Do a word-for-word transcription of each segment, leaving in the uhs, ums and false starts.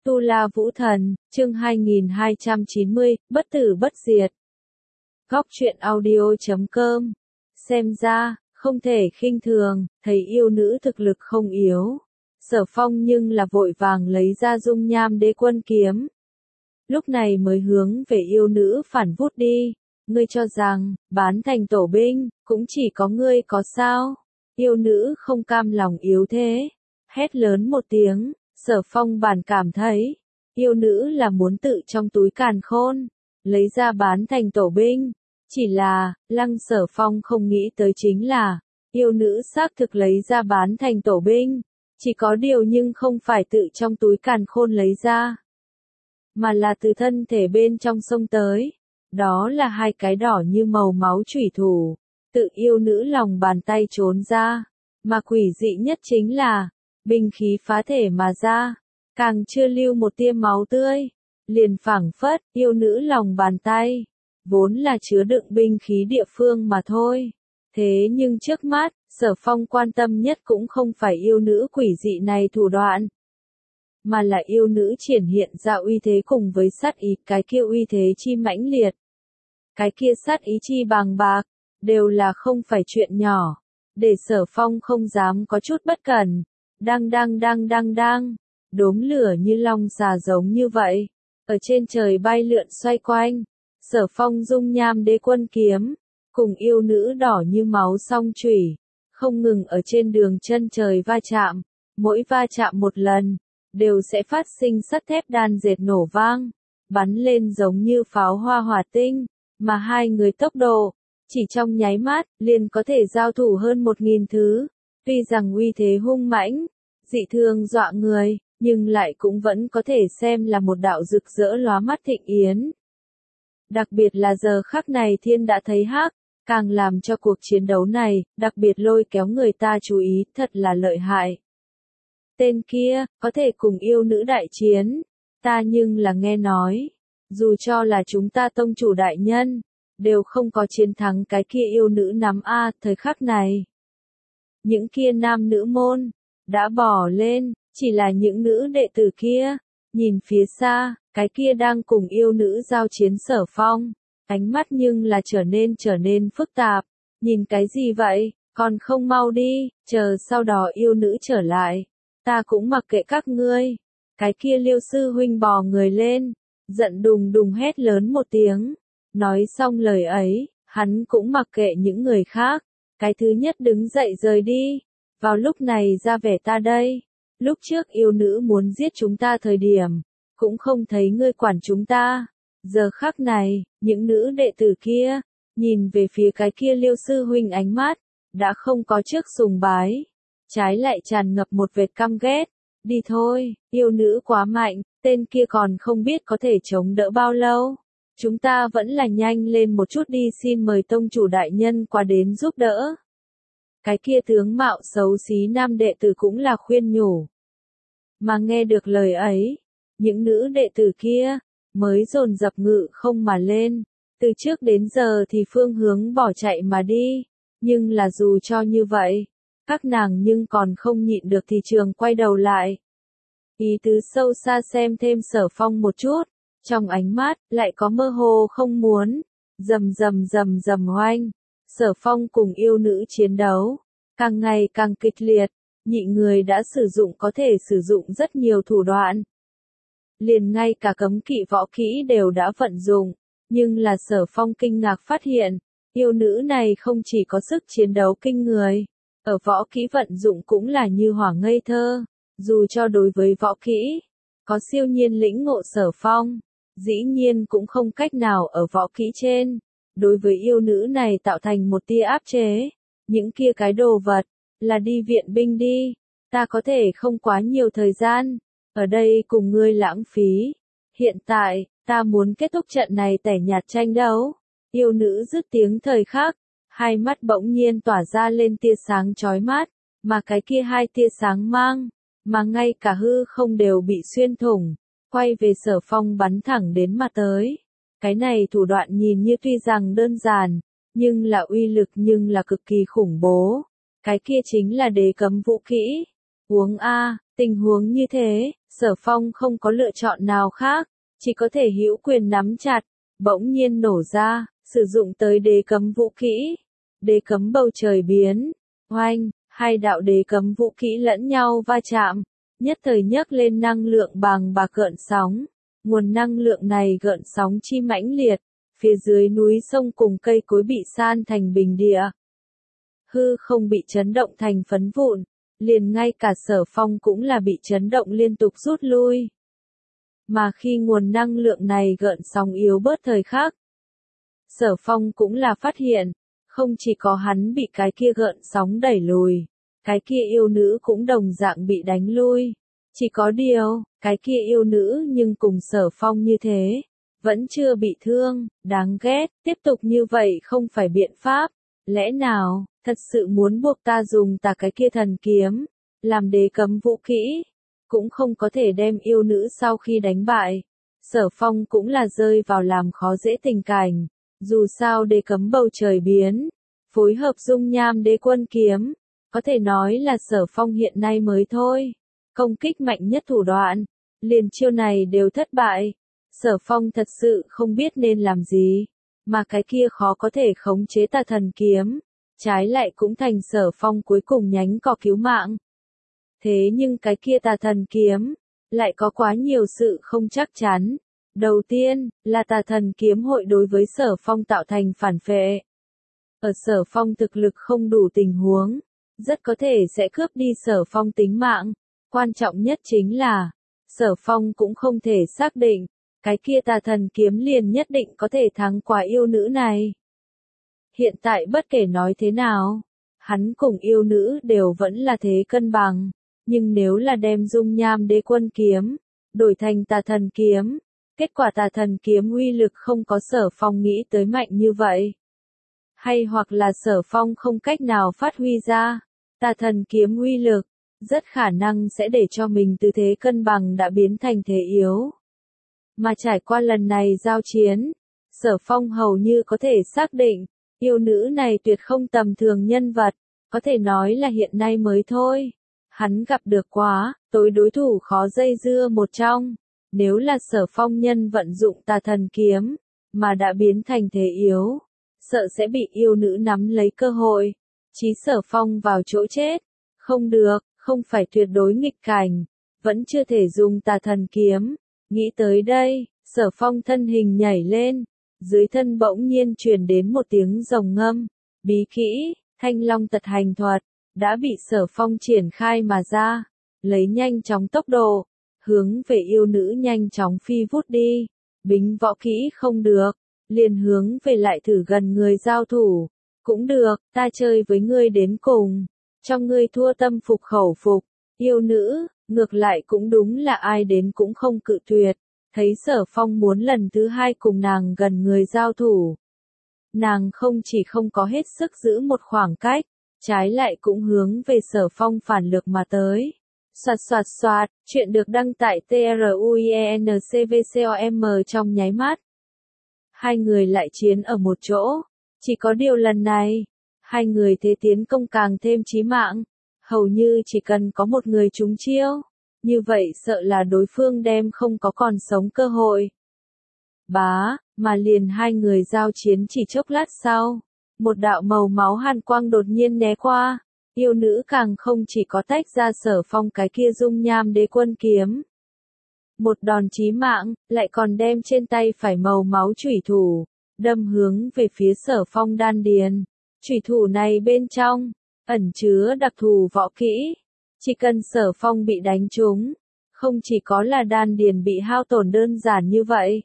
Tu La Vũ Thần, chương hai nghìn hai trăm chín mươi, bất tử bất diệt. Góc truyện audio chấm com. Xem ra, không thể khinh thường, thấy yêu nữ thực lực không yếu. Sở Phong nhưng là vội vàng lấy ra dung nham đế quân kiếm. Lúc này mới hướng về yêu nữ phản vút đi. Ngươi cho rằng, bán thành tổ binh, cũng chỉ có ngươi có sao? Yêu nữ không cam lòng yếu thế. Hét lớn một tiếng. Sở Phong bản cảm thấy, yêu nữ là muốn tự trong túi càn khôn, lấy ra bán thành tổ binh. Chỉ là, Lăng Sở Phong không nghĩ tới chính là, yêu nữ xác thực lấy ra bán thành tổ binh. Chỉ có điều nhưng không phải tự trong túi càn khôn lấy ra, mà là từ thân thể bên trong sông tới. Đó là hai cái đỏ như màu máu chủy thủ, tự yêu nữ lòng bàn tay trốn ra. Mà quỷ dị nhất chính là, binh khí phá thể mà ra, càng chưa lưu một tia máu tươi, liền phảng phất, yêu nữ lòng bàn tay, vốn là chứa đựng binh khí địa phương mà thôi. Thế nhưng trước mắt, Sở Phong quan tâm nhất cũng không phải yêu nữ quỷ dị này thủ đoạn, mà là yêu nữ triển hiện ra uy thế cùng với sát ý, cái kia uy thế chi mãnh liệt, cái kia sát ý chi bàng bạc, đều là không phải chuyện nhỏ, để Sở Phong không dám có chút bất cẩn. Đang đang đang đang đang, đốm lửa như long xà giống như vậy, ở trên trời bay lượn xoay quanh. Sở Phong dung nham đế quân kiếm, cùng yêu nữ đỏ như máu song chủy, không ngừng ở trên đường chân trời va chạm, mỗi va chạm một lần, đều sẽ phát sinh sắt thép đan dệt nổ vang, bắn lên giống như pháo hoa hỏa tinh, mà hai người tốc độ, chỉ trong nháy mắt, liền có thể giao thủ hơn một nghìn thứ. Tuy rằng uy thế hung mãnh, dị thường dọa người, nhưng lại cũng vẫn có thể xem là một đạo rực rỡ lóa mắt thịnh yến. Đặc biệt là giờ khắc này thiên đã thấy hắc, càng làm cho cuộc chiến đấu này, đặc biệt lôi kéo người ta chú ý, thật là lợi hại. Tên kia, có thể cùng yêu nữ đại chiến, ta nhưng là nghe nói, dù cho là chúng ta tông chủ đại nhân, đều không có chiến thắng cái kia yêu nữ nắm A, thời khắc này. Những kia nam nữ môn, đã bỏ lên, chỉ là những nữ đệ tử kia, nhìn phía xa, cái kia đang cùng yêu nữ giao chiến Sở Phong, ánh mắt nhưng là trở nên trở nên phức tạp, nhìn cái gì vậy, còn không mau đi, chờ sau đó yêu nữ trở lại, ta cũng mặc kệ các ngươi. Cái kia Liêu sư huynh bò người lên, giận đùng đùng hét lớn một tiếng, nói xong lời ấy, hắn cũng mặc kệ những người khác. Cái thứ nhất đứng dậy rời đi, vào lúc này ra vẻ ta đây, lúc trước yêu nữ muốn giết chúng ta thời điểm, cũng không thấy ngươi quản chúng ta, giờ khắc này, những nữ đệ tử kia, nhìn về phía cái kia Liêu sư huynh ánh mắt, đã không có trước sùng bái, trái lại tràn ngập một vệt căm ghét, đi thôi, yêu nữ quá mạnh, tên kia còn không biết có thể chống đỡ bao lâu. Chúng ta vẫn là nhanh lên một chút đi, xin mời tông chủ đại nhân qua đến giúp đỡ. Cái kia tướng mạo xấu xí nam đệ tử cũng là khuyên nhủ. Mà nghe được lời ấy, những nữ đệ tử kia, mới dồn dập ngự không mà lên, từ trước đến giờ thì phương hướng bỏ chạy mà đi, nhưng là dù cho như vậy, các nàng nhưng còn không nhịn được thì trường quay đầu lại. Ý tứ sâu xa xem thêm Sở Phong một chút. Trong ánh mắt, lại có mơ hồ không muốn, rầm rầm rầm rầm oanh, Sở Phong cùng yêu nữ chiến đấu, càng ngày càng kịch liệt, nhị người đã sử dụng có thể sử dụng rất nhiều thủ đoạn. Liền ngay cả cấm kỵ võ kỹ đều đã vận dụng, nhưng là Sở Phong kinh ngạc phát hiện, yêu nữ này không chỉ có sức chiến đấu kinh người, ở võ kỹ vận dụng cũng là như hỏa ngây thơ, dù cho đối với võ kỹ, có siêu nhiên lĩnh ngộ Sở Phong. Dĩ nhiên cũng không cách nào ở võ kỹ trên, đối với yêu nữ này tạo thành một tia áp chế, những kia cái đồ vật, là đi viện binh đi, ta có thể không quá nhiều thời gian, ở đây cùng ngươi lãng phí, hiện tại, ta muốn kết thúc trận này tẻ nhạt tranh đấu, yêu nữ dứt tiếng thời khắc, hai mắt bỗng nhiên tỏa ra lên tia sáng chói mắt, mà cái kia hai tia sáng mang, mà ngay cả hư không đều bị xuyên thủng. Quay về Sở Phong bắn thẳng đến mà tới. Cái này thủ đoạn nhìn như tuy rằng đơn giản, nhưng là uy lực nhưng là cực kỳ khủng bố. Cái kia chính là đế cấm vũ kỹ. Uống a, Tình huống như thế, Sở Phong không có lựa chọn nào khác, chỉ có thể hữu quyền nắm chặt, bỗng nhiên nổ ra, sử dụng tới đế cấm vũ kỹ. Đế cấm bầu trời biến, oanh, hai đạo đế cấm vũ kỹ lẫn nhau va chạm, nhất thời nhấc lên năng lượng bàng bạc gợn sóng. Nguồn năng lượng này gợn sóng chi mãnh liệt, phía dưới núi sông cùng cây cối bị san thành bình địa. Hư không bị chấn động thành phấn vụn, liền ngay cả Sở Phong cũng là bị chấn động liên tục rút lui. Mà khi nguồn năng lượng này gợn sóng yếu bớt thời khắc, Sở Phong cũng là phát hiện, không chỉ có hắn bị cái kia gợn sóng đẩy lùi, cái kia yêu nữ cũng đồng dạng bị đánh lui. Chỉ có điều, cái kia yêu nữ nhưng cùng Sở Phong như thế, vẫn chưa bị thương, đáng ghét, tiếp tục như vậy không phải biện pháp. Lẽ nào, thật sự muốn buộc ta dùng ta cái kia thần kiếm, làm đế cấm vũ kỹ, cũng không có thể đem yêu nữ sau khi đánh bại. Sở Phong cũng là rơi vào làm khó dễ tình cảnh, dù sao đế cấm bầu trời biến, phối hợp dung nham đế quân kiếm, có thể nói là Sở Phong hiện nay mới thôi. Công kích mạnh nhất thủ đoạn, liền chiêu này đều thất bại. Sở Phong thật sự không biết nên làm gì, mà cái kia khó có thể khống chế tà thần kiếm, trái lại cũng thành Sở Phong cuối cùng nhánh cỏ cứu mạng. Thế nhưng cái kia tà thần kiếm, lại có quá nhiều sự không chắc chắn. Đầu tiên, là tà thần kiếm hội đối với Sở Phong tạo thành phản phệ. Ở Sở Phong thực lực không đủ tình huống, rất có thể sẽ cướp đi Sở Phong tính mạng. Quan trọng nhất chính là, Sở Phong cũng không thể xác định, cái kia tà thần kiếm liền nhất định có thể thắng qua yêu nữ này. Hiện tại bất kể nói thế nào, hắn cùng yêu nữ đều vẫn là thế cân bằng, nhưng nếu là đem dung nham đế quân kiếm, đổi thành tà thần kiếm, kết quả tà thần kiếm uy lực không có Sở Phong nghĩ tới mạnh như vậy. Hay hoặc là Sở Phong không cách nào phát huy ra, tà thần kiếm uy lực, rất khả năng sẽ để cho mình từ thế cân bằng đã biến thành thế yếu. Mà trải qua lần này giao chiến, Sở Phong hầu như có thể xác định, yêu nữ này tuyệt không tầm thường nhân vật, có thể nói là hiện nay mới thôi. Hắn gặp được quá, tối đối thủ khó dây dưa một trong, nếu là Sở Phong nhân vận dụng tà thần kiếm, mà đã biến thành thế yếu, sợ sẽ bị yêu nữ nắm lấy cơ hội, chí Sở Phong vào chỗ chết. Không được, không phải tuyệt đối nghịch cảnh, vẫn chưa thể dùng tà thần kiếm. Nghĩ tới đây, Sở Phong thân hình nhảy lên, dưới thân bỗng nhiên truyền đến một tiếng rồng ngâm, bí kỹ, Thanh Long Tật Hành Thuật, đã bị Sở Phong triển khai mà ra, lấy nhanh chóng tốc độ, hướng về yêu nữ nhanh chóng phi vút đi, bính võ kỹ không được, liền hướng về lại thử gần người giao thủ, cũng được, ta chơi với ngươi đến cùng, trong ngươi thua tâm phục khẩu phục, yêu nữ, ngược lại cũng đúng là ai đến cũng không cự tuyệt, thấy Sở Phong muốn lần thứ hai cùng nàng gần người giao thủ. Nàng không chỉ không có hết sức giữ một khoảng cách, trái lại cũng hướng về Sở Phong phản lực mà tới. Soạt soạt soạt, chuyện được đăng tại T R U I E N C V C O M trong nháy mắt. Hai người lại chiến ở một chỗ, chỉ có điều lần này, hai người thế tiến công càng thêm chí mạng, hầu như chỉ cần có một người trúng chiêu, như vậy sợ là đối phương đem không có còn sống cơ hội. Bá, mà liền hai người giao chiến chỉ chốc lát sau, một đạo màu máu hàn quang đột nhiên né qua, yêu nữ càng không chỉ có tách ra Sở Phong cái kia dung nham đế quân kiếm. Một đòn chí mạng, lại còn đem trên tay phải màu máu chủy thủ, đâm hướng về phía Sở Phong đan điền. Chủy thủ này bên trong, ẩn chứa đặc thù võ kỹ. Chỉ cần Sở Phong bị đánh trúng, không chỉ có là đan điền bị hao tổn đơn giản như vậy,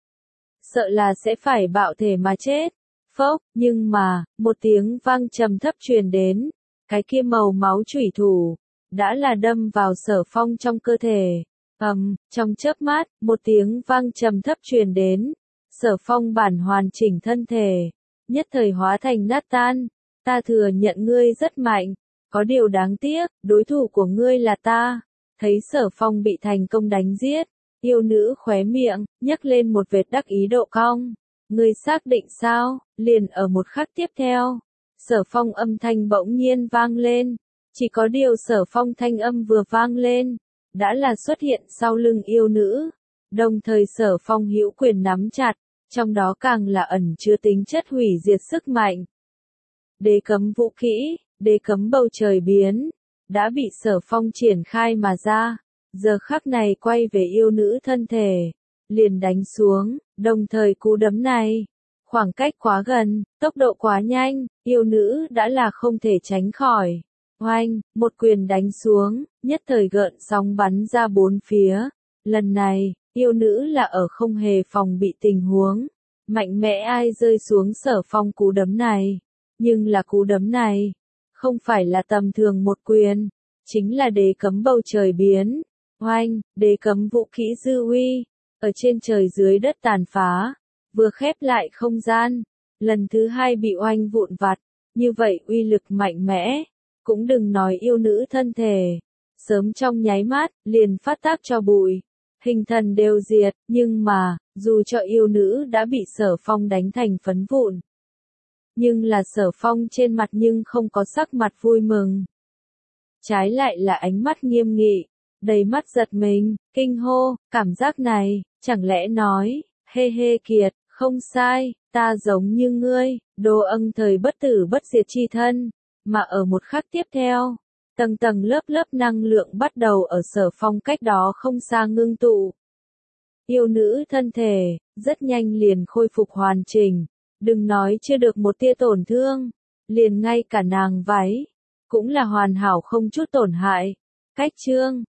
sợ là sẽ phải bạo thể mà chết. Phốc, nhưng mà, một tiếng vang trầm thấp truyền đến, cái kia màu máu chủy thủ, đã là đâm vào Sở Phong trong cơ thể. Ầm, um, trong chớp mắt, một tiếng vang trầm thấp truyền đến, Sở Phong bản hoàn chỉnh thân thể, nhất thời hóa thành nát tan. Ta thừa nhận ngươi rất mạnh, có điều đáng tiếc, đối thủ của ngươi là ta. Thấy Sở Phong bị thành công đánh giết, yêu nữ khóe miệng, nhấc lên một vệt đắc ý độ cong. Ngươi xác định sao? Liền ở một khắc tiếp theo, Sở Phong âm thanh bỗng nhiên vang lên. Chỉ có điều Sở Phong thanh âm vừa vang lên, đã là xuất hiện sau lưng yêu nữ, đồng thời Sở Phong hữu quyền nắm chặt, trong đó càng là ẩn chứa tính chất hủy diệt sức mạnh. Đế cấm vũ kỹ, đế cấm bầu trời biến, đã bị Sở Phong triển khai mà ra, giờ khắc này quay về yêu nữ thân thể, liền đánh xuống, đồng thời cú đấm này, khoảng cách quá gần, tốc độ quá nhanh, yêu nữ đã là không thể tránh khỏi. Oanh, một quyền đánh xuống, nhất thời gợn sóng bắn ra bốn phía. Lần này, yêu nữ là ở không hề phòng bị tình huống, mạnh mẽ ai rơi xuống Sở Phong cú đấm này. Nhưng là cú đấm này, không phải là tầm thường một quyền, chính là đế cấm bầu trời biến. Oanh, đế cấm vũ kỹ dư uy, ở trên trời dưới đất tàn phá, vừa khép lại không gian, lần thứ hai bị oanh vụn vặt, như vậy uy lực mạnh mẽ, cũng đừng nói yêu nữ thân thể, sớm trong nháy mắt, liền phát tác cho bụi, hình thần đều diệt, nhưng mà, dù cho yêu nữ đã bị Sở Phong đánh thành phấn vụn, nhưng là Sở Phong trên mặt nhưng không có sắc mặt vui mừng. Trái lại là ánh mắt nghiêm nghị, đầy mắt giật mình, kinh hô, cảm giác này, chẳng lẽ nói, hê hê kiệt, không sai, ta giống như ngươi, đồ ân thời bất tử bất diệt chi thân, mà ở một khắc tiếp theo, tầng tầng lớp lớp năng lượng bắt đầu ở Sở Phong cách đó không xa ngưng tụ. Yêu nữ thân thể, rất nhanh liền khôi phục hoàn chỉnh, đừng nói chưa được một tia tổn thương, liền ngay cả nàng váy, cũng là hoàn hảo không chút tổn hại. Cách chương